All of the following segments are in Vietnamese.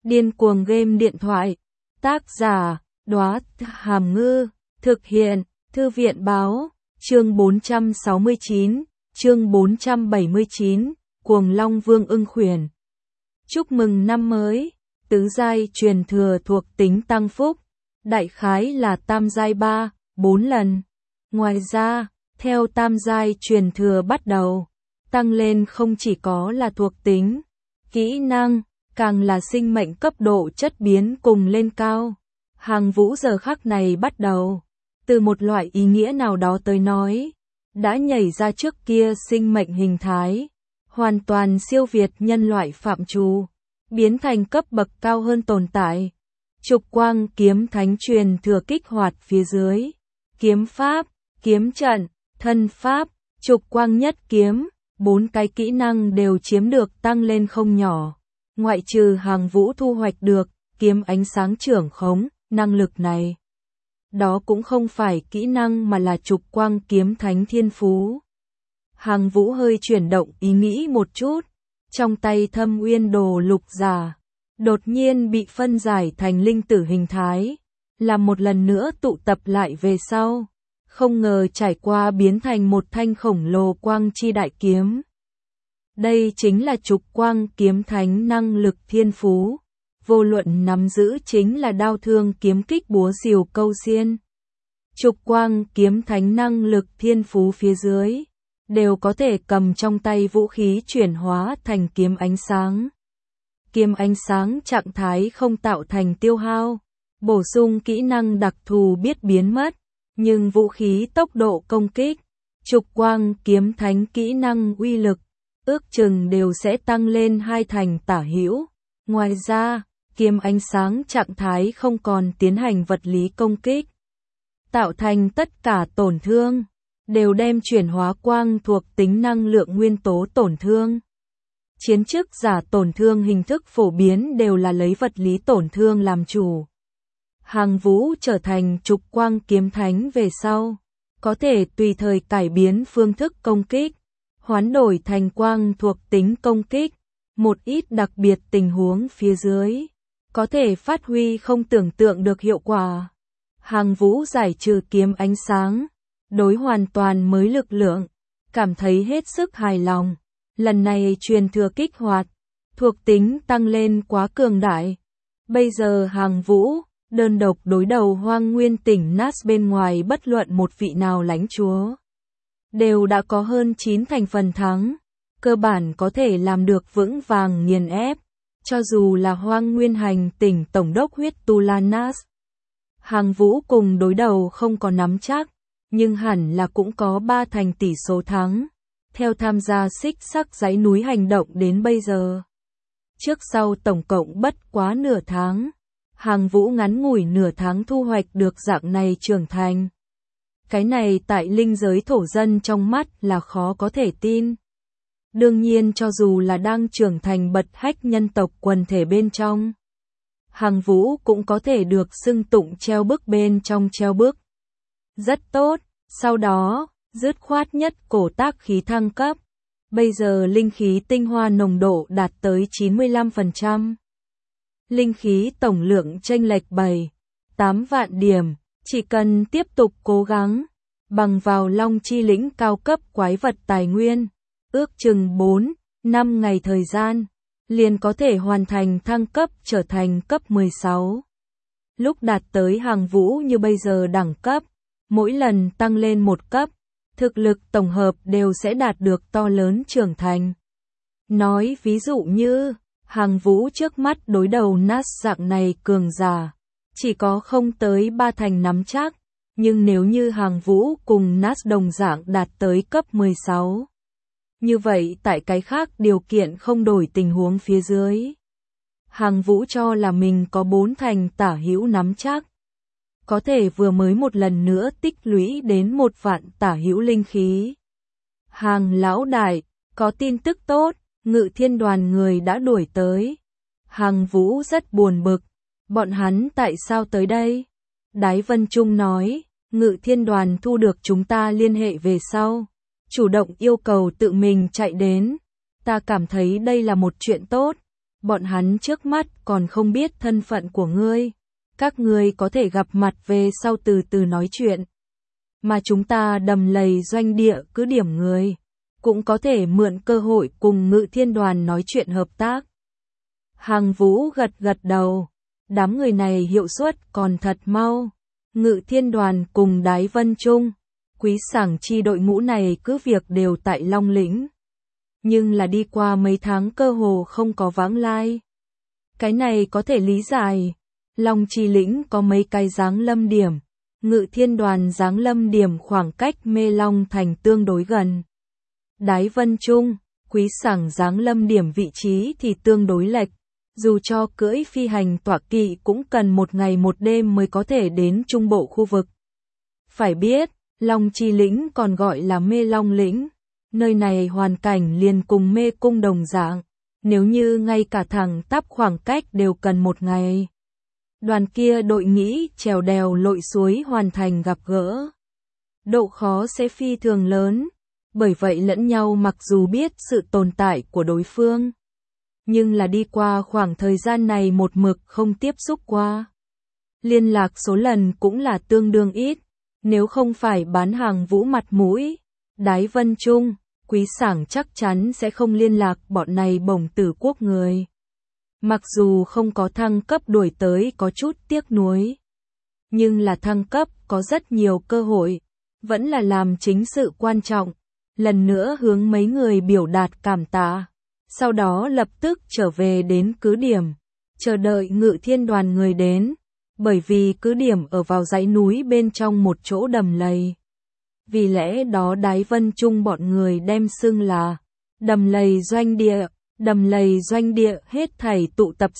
Điên cuồng game điện thoại. Tác giả, Đóa Hàm Ngư. Thực hiện, Thư viện Báo. Chương 469, chương 479, Cuồng Long Vương ưng khuyển. Chúc mừng năm mới. Tứ giai truyền thừa thuộc tính tăng phúc. Đại khái là tam giai 3, 4 lần. Ngoài ra, theo tam giai truyền thừa bắt đầu, tăng lên không chỉ có là thuộc tính, kỹ năng, càng là sinh mệnh cấp độ chất biến cùng lên cao. Hàng Vũ giờ khắc này bắt đầu, từ một loại ý nghĩa nào đó tới nói, đã nhảy ra trước kia sinh mệnh hình thái, hoàn toàn siêu việt nhân loại phạm trù, biến thành cấp bậc cao hơn tồn tại. Trục quang kiếm thánh truyền thừa kích hoạt phía dưới, kiếm pháp, kiếm trận, thân pháp, trục quang nhất kiếm, 4 cái kỹ năng đều chiếm được tăng lên không nhỏ. Ngoại trừ Hàng Vũ thu hoạch được kiếm ánh sáng trưởng khống, năng lực này. Đó cũng không phải kỹ năng mà là trục quang kiếm thánh thiên phú. Hàng Vũ hơi chuyển động ý nghĩ một chút, trong tay Thâm Uyên Đồ Lục Giả đột nhiên bị phân giải thành linh tử hình thái, làm một lần nữa tụ tập lại về sau, không ngờ trải qua biến thành một thanh khổng lồ quang chi đại kiếm. Đây chính là trục quang kiếm thánh năng lực thiên phú, vô luận nắm giữ chính là đao thương kiếm kích búa rìu câu xiên. Trục quang kiếm thánh năng lực thiên phú phía dưới, đều có thể cầm trong tay vũ khí chuyển hóa thành kiếm ánh sáng. Kiếm ánh sáng trạng thái không tạo thành tiêu hao, bổ sung kỹ năng đặc thù biết biến mất, nhưng vũ khí tốc độ công kích, trục quang kiếm thánh kỹ năng uy lực, ước chừng đều sẽ tăng lên 2 thành tả hữu. Ngoài ra, kiếm ánh sáng trạng thái không còn tiến hành vật lý công kích, tạo thành tất cả tổn thương, đều đem chuyển hóa quang thuộc tính năng lượng nguyên tố tổn thương. Chiến chức giả tổn thương hình thức phổ biến đều là lấy vật lý tổn thương làm chủ. Hàng Vũ trở thành trục quang kiếm thánh về sau, có thể tùy thời cải biến phương thức công kích, hoán đổi thành quang thuộc tính công kích, một ít đặc biệt tình huống phía dưới, có thể phát huy không tưởng tượng được hiệu quả. Hàng Vũ giải trừ kiếm ánh sáng, đối hoàn toàn mới lực lượng, cảm thấy hết sức hài lòng. Lần này truyền thừa kích hoạt, thuộc tính tăng lên quá cường đại. Bây giờ Hàng Vũ, đơn độc đối đầu Hoang Nguyên tỉnh Nas bên ngoài bất luận một vị nào lãnh chúa, đều đã có hơn 9 thành phần thắng, cơ bản có thể làm được vững vàng nghiền ép, cho dù là Hoang Nguyên hành tỉnh tổng đốc huyết tu la Nas. Hàng Vũ cùng đối đầu không có nắm chắc, nhưng hẳn là cũng có 3 thành tỷ số thắng. Theo tham gia xích sắc dãy núi hành động đến bây giờ, trước sau tổng cộng bất quá nửa tháng, Hàng Vũ ngắn ngủi nửa tháng thu hoạch được dạng này trưởng thành. Cái này tại linh giới thổ dân trong mắt là khó có thể tin. Đương nhiên cho dù là đang trưởng thành bật hách nhân tộc quần thể bên trong, Hàng Vũ cũng có thể được xưng tụng treo bức bên trong treo bức. Rất tốt, sau đó, dứt khoát nhất cổ tác khí thăng cấp. Bây giờ linh khí tinh hoa nồng độ đạt tới 95%. Linh khí tổng lượng chênh lệch 7-8 vạn điểm, chỉ cần tiếp tục cố gắng, bằng vào Long Chi lĩnh cao cấp quái vật tài nguyên, ước chừng 4-5 ngày thời gian, liền có thể hoàn thành thăng cấp trở thành cấp 16. Lúc đạt tới Hàng Vũ như bây giờ đẳng cấp, mỗi lần tăng lên một cấp, thực lực tổng hợp đều sẽ đạt được to lớn trưởng thành. Nói ví dụ như, Hàng Vũ trước mắt đối đầu Nas dạng này cường giả, chỉ có không tới 3 thành nắm chắc, nhưng nếu như Hàng Vũ cùng Nas đồng dạng đạt tới cấp 16, như vậy tại cái khác điều kiện không đổi tình huống phía dưới, Hàng Vũ cho là mình có 4 thành tả hữu nắm chắc, có thể vừa mới một lần nữa tích lũy đến 1 vạn tả hữu linh khí. Hàng lão đại, có tin tức tốt, Ngự Thiên đoàn người đã đuổi tới. Hàng Vũ rất buồn bực, bọn hắn tại sao tới đây? Đái Vân Trung nói, Ngự Thiên đoàn thu được chúng ta liên hệ về sau, chủ động yêu cầu tự mình chạy đến. Ta cảm thấy đây là một chuyện tốt, bọn hắn trước mắt còn không biết thân phận của ngươi. Các ngươi có thể gặp mặt về sau từ từ nói chuyện. Mà chúng ta đầm lầy doanh địa cứ điểm người. Cũng có thể mượn cơ hội cùng Ngự Thiên Đoàn nói chuyện hợp tác. Hàng Vũ gật gật đầu. Đám người này hiệu suất còn thật mau. Ngự Thiên Đoàn cùng Đái Vân Trung, Quý Sảng Chi đội ngũ này cứ việc đều tại Long Lĩnh. Nhưng là đi qua mấy tháng cơ hồ không có vãng lai. Cái này có thể lý giải. Long Chi Lĩnh có mấy cái giáng lâm điểm. Ngự Thiên Đoàn giáng lâm điểm khoảng cách Mê Long Thành tương đối gần. Đái Vân Trung, Quý Sảng giáng lâm điểm vị trí thì tương đối lệch. Dù cho cưỡi phi hành tọa kỵ cũng cần một ngày một đêm mới có thể đến trung bộ khu vực. Phải biết, Long Chi Lĩnh còn gọi là Mê Long Lĩnh. Nơi này hoàn cảnh liền cùng Mê Cung đồng dạng. Nếu như ngay cả thẳng tắp khoảng cách đều cần một ngày. Đoàn kia đội nghĩ trèo đèo lội suối hoàn thành gặp gỡ. Độ khó sẽ phi thường lớn. Bởi vậy lẫn nhau mặc dù biết sự tồn tại của đối phương. Nhưng là đi qua khoảng thời gian này một mực không tiếp xúc qua. Liên lạc số lần cũng là tương đương ít. Nếu không phải bán Hàng Vũ mặt mũi, Đái Vân Trung, Quý Sảng chắc chắn sẽ không liên lạc bọn này Bổng Tử Quốc người. Mặc dù không có thăng cấp đuổi tới có chút tiếc nuối. Nhưng là thăng cấp có rất nhiều cơ hội. Vẫn là làm chính sự quan trọng. Lần nữa hướng mấy người biểu đạt cảm tạ. Sau đó lập tức trở về đến cứ điểm. Chờ đợi Ngự Thiên Đoàn người đến. Bởi vì cứ điểm ở vào dãy núi bên trong một chỗ đầm lầy. Vì lẽ đó Đái Vân Trung bọn người đem xưng là đầm lầy doanh địa. Đầm lầy doanh địa hết thảy tụ tập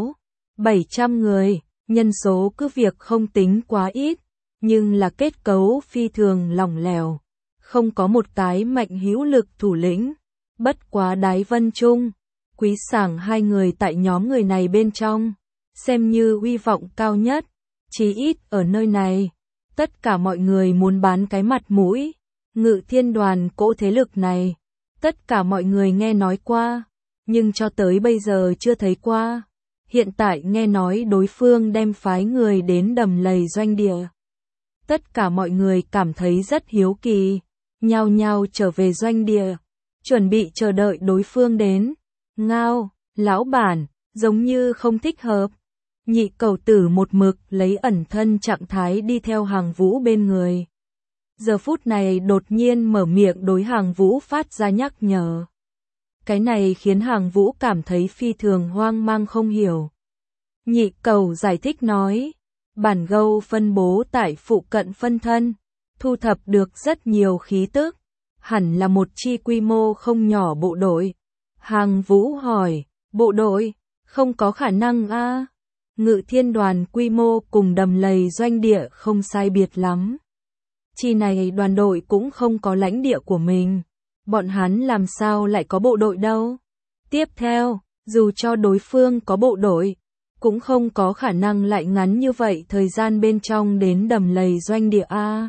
600-700 người. Nhân số cứ việc không tính quá ít. Nhưng là kết cấu phi thường lỏng lẻo. Không có một cái mạnh hữu lực thủ lĩnh. Bất quá Đái Vân Trung, Quý Sảng hai người tại nhóm người này bên trong. Xem như uy vọng cao nhất. Chí ít ở nơi này. Tất cả mọi người muốn bán cái mặt mũi. Ngự Thiên Đoàn cỗ thế lực này. Tất cả mọi người nghe nói qua. Nhưng cho tới bây giờ chưa thấy qua. Hiện tại nghe nói đối phương đem phái người đến đầm lầy doanh địa. Tất cả mọi người cảm thấy rất hiếu kỳ. Nhao nhao trở về doanh địa. Chuẩn bị chờ đợi đối phương đến. Ngao, lão bản, giống như không thích hợp. Nhị cầu tử một mực lấy ẩn thân trạng thái đi theo Hàng Vũ bên người. Giờ phút này đột nhiên mở miệng đối Hàng Vũ phát ra nhắc nhở. Cái này khiến Hàng Vũ cảm thấy phi thường hoang mang không hiểu. Nhị cầu giải thích nói. Bản gâu phân bố tại phụ cận phân thân. Thu thập được rất nhiều khí tức. Hẳn là một chi quy mô không nhỏ bộ đội. Hàng Vũ hỏi. Bộ đội? Không có khả năng a. Ngự Thiên Đoàn quy mô cùng đầm lầy doanh địa không sai biệt lắm. Chi này đoàn đội cũng không có lãnh địa của mình. Bọn hắn làm sao lại có bộ đội đâu? Tiếp theo, dù cho đối phương có bộ đội, cũng không có khả năng lại ngắn như vậy thời gian bên trong đến đầm lầy doanh địa a.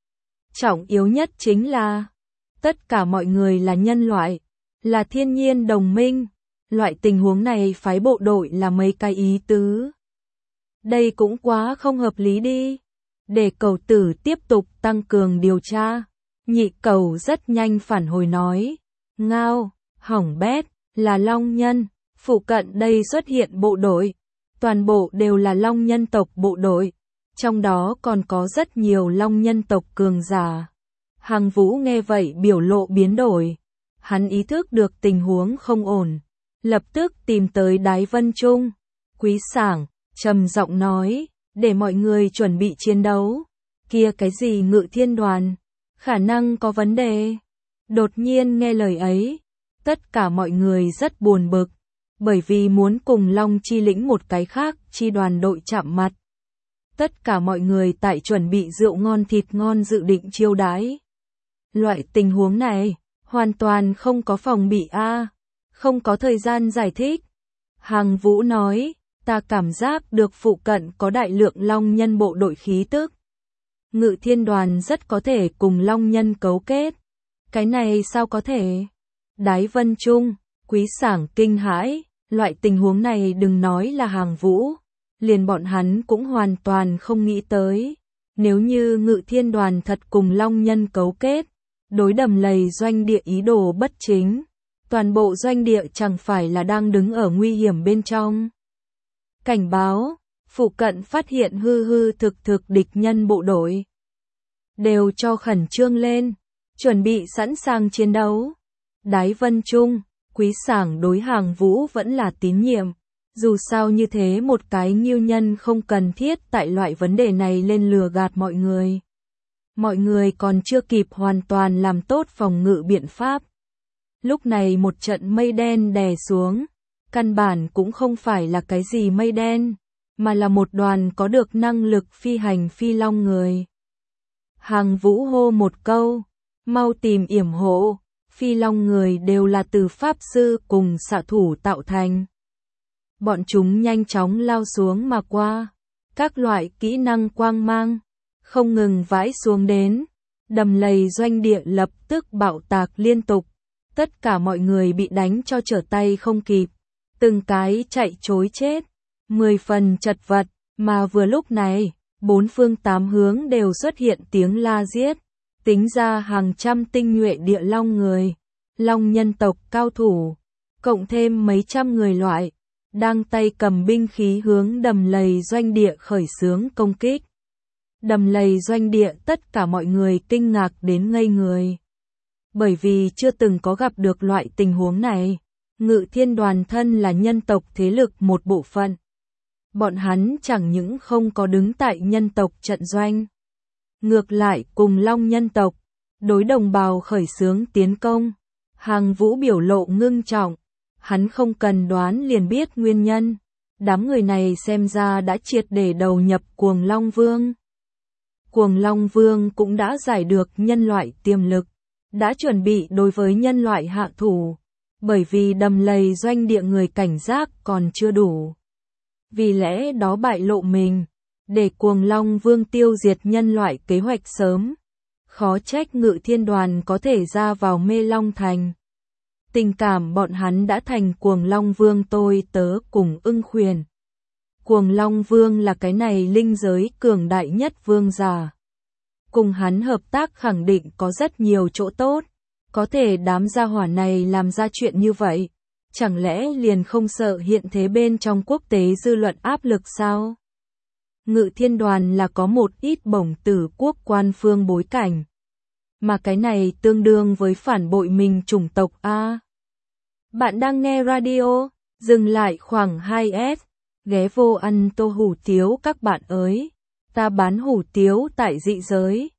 Trọng yếu nhất chính là tất cả mọi người là nhân loại, là thiên nhiên đồng minh. Loại tình huống này phái bộ đội là mấy cái ý tứ. Đây cũng quá không hợp lý đi. Để cầu tử tiếp tục tăng cường điều tra. Nhị cầu rất nhanh phản hồi nói. Ngao, hỏng bét, là Long Nhân. Phụ cận đây xuất hiện bộ đội. Toàn bộ đều là Long nhân tộc bộ đội. Trong đó còn có rất nhiều Long nhân tộc cường giả. Hàng Vũ nghe vậy biểu lộ biến đổi. Hắn ý thức được tình huống không ổn. Lập tức tìm tới Đái Vân Trung. Quý Sảng, trầm giọng nói, để mọi người chuẩn bị chiến đấu. Kia cái gì Ngự Thiên Đoàn? Khả năng có vấn đề. Đột nhiên nghe lời ấy, tất cả mọi người rất buồn bực. Bởi vì muốn cùng Long Chi Lĩnh một cái khác chi đoàn đội chạm mặt. Tất cả mọi người tại chuẩn bị rượu ngon thịt ngon dự định chiêu đãi. Loại tình huống này, hoàn toàn không có phòng bị a, không có thời gian giải thích. Hàng Vũ nói, ta cảm giác được phụ cận có đại lượng Long nhân bộ đội khí tức. Ngự Thiên Đoàn rất có thể cùng Long nhân cấu kết. Cái này sao có thể? Đái Vân Trung, Quý Sảng kinh hãi, Loại tình huống này đừng nói là Hàng Vũ, liền bọn hắn cũng hoàn toàn không nghĩ tới. Nếu như Ngự Thiên Đoàn thật cùng Long Nhân cấu kết, đối Đầm Lầy doanh địa ý đồ bất chính, toàn bộ doanh địa chẳng phải là đang đứng ở nguy hiểm bên trong. Cảnh báo, phụ cận phát hiện hư hư thực địch nhân bộ đội. Đều cho khẩn trương lên, chuẩn bị sẵn sàng chiến đấu. Đái Vân Trung, Quý Sảng đối Hàng Vũ vẫn là tín nhiệm. Dù sao như thế một cái nghiêu nhân không cần thiết tại loại vấn đề này lên lừa gạt mọi người. Mọi người còn chưa kịp hoàn toàn làm tốt phòng ngự biện pháp. Lúc này một trận mây đen đè xuống, căn bản cũng không phải là cái gì mây đen, mà là một đoàn có được năng lực phi hành phi long người. Hàng Vũ hô một câu, mau tìm yểm hộ, phi long người đều là từ pháp sư cùng xạ thủ tạo thành. Bọn chúng nhanh chóng lao xuống mà qua, các loại kỹ năng quang mang, không ngừng vãi xuống đến. Đầm Lầy doanh địa lập tức bạo tạc liên tục, tất cả mọi người bị đánh cho trở tay không kịp, từng cái chạy trối chết, 10 phần chật vật, mà vừa lúc này, bốn phương tám hướng đều xuất hiện tiếng la giết, tính ra hàng trăm tinh nhuệ địa long người, long nhân tộc cao thủ, cộng thêm mấy trăm người loại, đang tay cầm binh khí hướng Đầm Lầy doanh địa khởi xướng công kích. Đầm Lầy doanh địa tất cả mọi người kinh ngạc đến ngây người. Bởi vì chưa từng có gặp được loại tình huống này, Ngự Thiên Đoàn thân là nhân tộc thế lực một bộ phận. Bọn hắn chẳng những không có đứng tại nhân tộc trận doanh, ngược lại cùng Long nhân tộc, đối đồng bào khởi xướng tiến công. Hàng Vũ biểu lộ ngưng trọng, hắn không cần đoán liền biết nguyên nhân. Đám người này xem ra đã triệt để đầu nhập Cuồng Long Vương. Cuồng Long Vương cũng đã giải được nhân loại tiềm lực, đã chuẩn bị đối với nhân loại hạ thủ, bởi vì Đầm Lầy doanh địa người cảnh giác còn chưa đủ. Vì lẽ đó bại lộ mình, để Cuồng Long Vương tiêu diệt nhân loại kế hoạch sớm. Khó trách Ngự Thiên Đoàn có thể ra vào Mê Long Thành. Tình cảm bọn hắn đã thành Cuồng Long Vương tôi tớ cùng ưng khuyển. Cuồng Long Vương là cái này linh giới cường đại nhất vương giả. Cùng hắn hợp tác khẳng định có rất nhiều chỗ tốt. Có thể đám gia hỏa này làm ra chuyện như vậy, chẳng lẽ liền không sợ hiện thế bên trong quốc tế dư luận áp lực sao? Ngự Thiên Đoàn là có một ít bổng tử quốc quan phương bối cảnh. Mà cái này tương đương với phản bội mình chủng tộc A. Bạn đang nghe radio, dừng lại khoảng 2S, ghé vô ăn tô hủ tiếu các bạn ơi. Ta bán hủ tiếu tại dị giới.